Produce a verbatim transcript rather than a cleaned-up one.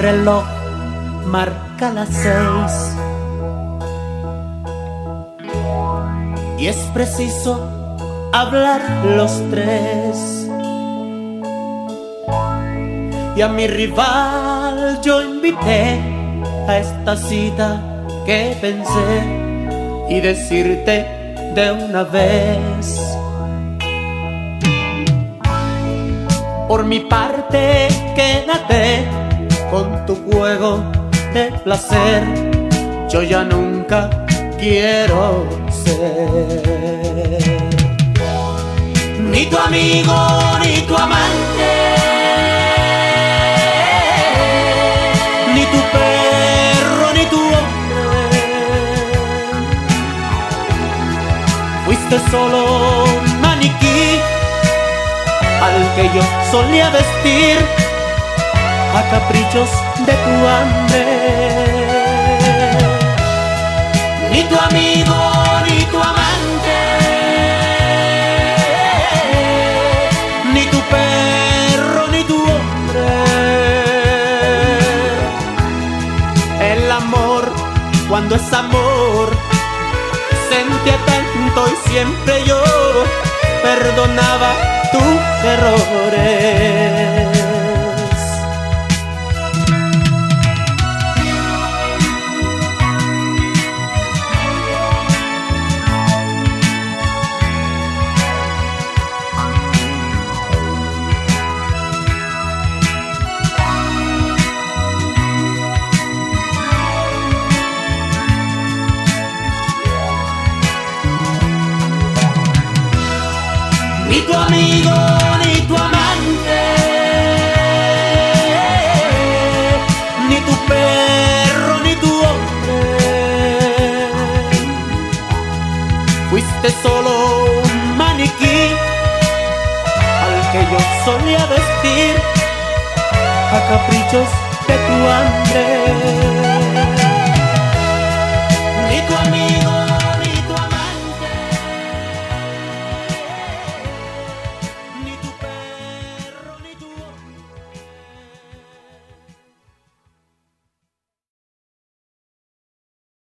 reloj marca las seis y es preciso hablar los tres. Y a mi rival yo invité a esta cita que pensé y decirte de una vez. Por mi parte, quédate con tu juego de placer. Yo ya nunca quiero ser ni tu amigo ni tu amante, ni tu perro ni tu hombre. Fuiste solo un maniquí al que yo solía vestir a caprichos de tu hambre. Ni tu amigo ni tu amante, ni tu perro ni tu hombre. El amor, cuando es amor, sentía tanto y siempre yo perdonaba tus errores. Ni tu amigo ni tu amante, ni tu perro ni tu hombre. Fuiste solo un maniquí al que yo solía vestir a caprichos de tu hambre.